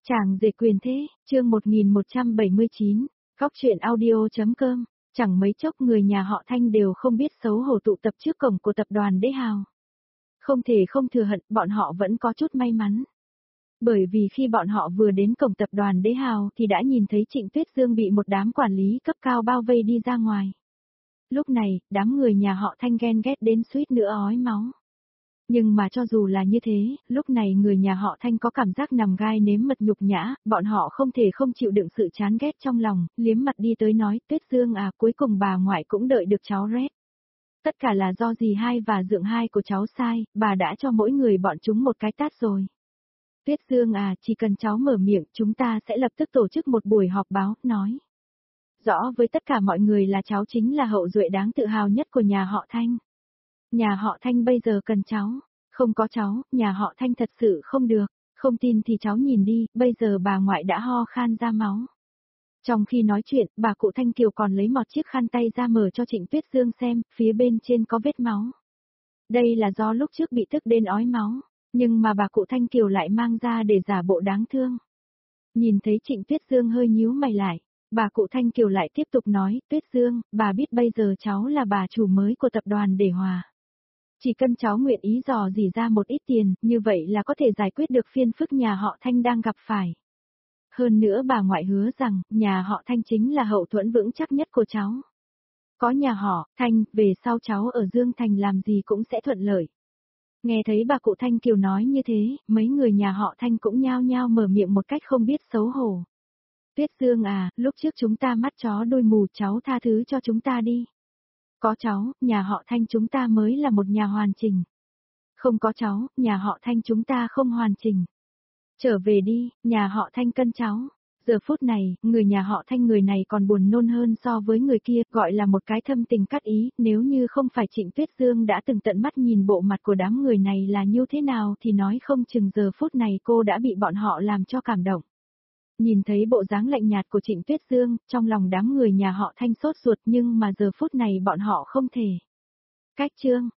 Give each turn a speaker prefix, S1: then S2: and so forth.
S1: Chàng rể quyền thế, chương 1179, góc truyện audio.com, chẳng mấy chốc người nhà họ Thanh đều không biết xấu hổ tụ tập trước cổng của tập đoàn Đế Hào. Không thể không thừa hận, bọn họ vẫn có chút may mắn. Bởi vì khi bọn họ vừa đến cổng tập đoàn Đế Hào thì đã nhìn thấy Trịnh Tuyết Dương bị một đám quản lý cấp cao bao vây đi ra ngoài. Lúc này, đám người nhà họ Thanh ghen ghét đến suýt nữa ói máu. Nhưng mà cho dù là như thế, lúc này người nhà họ Thanh có cảm giác nằm gai nếm mật nhục nhã, bọn họ không thể không chịu đựng sự chán ghét trong lòng, liếm mặt đi tới nói, Tuyết Dương à, cuối cùng bà ngoại cũng đợi được cháu rét. Tất cả là do dì hai và dượng hai của cháu sai, bà đã cho mỗi người bọn chúng một cái tát rồi. Tuyết Dương à, chỉ cần cháu mở miệng, chúng ta sẽ lập tức tổ chức một buổi họp báo, nói rõ với tất cả mọi người là cháu chính là hậu duệ đáng tự hào nhất của nhà họ Thanh. Nhà họ Thanh bây giờ cần cháu, không có cháu, nhà họ Thanh thật sự không được, không tin thì cháu nhìn đi, bây giờ bà ngoại đã ho khan ra máu. Trong khi nói chuyện, bà cụ Thanh Kiều còn lấy một chiếc khăn tay ra mở cho Trịnh Tuyết Dương xem, phía bên trên có vết máu. Đây là do lúc trước bị tức đến ói máu, nhưng mà bà cụ Thanh Kiều lại mang ra để giả bộ đáng thương. Nhìn thấy Trịnh Tuyết Dương hơi nhíu mày lại, bà cụ Thanh Kiều lại tiếp tục nói, Tuyết Dương, bà biết bây giờ cháu là bà chủ mới của tập đoàn Để Hòa. Chỉ cần cháu nguyện ý dò dỉ ra một ít tiền, như vậy là có thể giải quyết được phiền phức nhà họ Thanh đang gặp phải. Hơn nữa bà ngoại hứa rằng, nhà họ Thanh chính là hậu thuẫn vững chắc nhất của cháu. Có nhà họ Thanh, về sau cháu ở Dương Thành làm gì cũng sẽ thuận lợi. Nghe thấy bà cụ Thanh Kiều nói như thế, mấy người nhà họ Thanh cũng nhao nhao mở miệng một cách không biết xấu hổ. Tuyết Dương à, lúc trước chúng ta mắt chó đuôi mù, cháu tha thứ cho chúng ta đi. Có cháu, nhà họ Thanh chúng ta mới là một nhà hoàn chỉnh. Không có cháu, nhà họ Thanh chúng ta không hoàn chỉnh. Trở về đi, nhà họ Thanh cân cháu. Giờ phút này, người nhà họ Thanh người này còn buồn nôn hơn so với người kia, gọi là một cái thâm tình cắt ý, nếu như không phải Trịnh Tuyết Dương đã từng tận mắt nhìn bộ mặt của đám người này là như thế nào thì nói không chừng giờ phút này cô đã bị bọn họ làm cho cảm động. Nhìn thấy bộ dáng lạnh nhạt của Trịnh Tuyết Dương, trong lòng đám người nhà họ Thanh sốt ruột nhưng mà giờ phút này bọn họ không thể. Cách chương,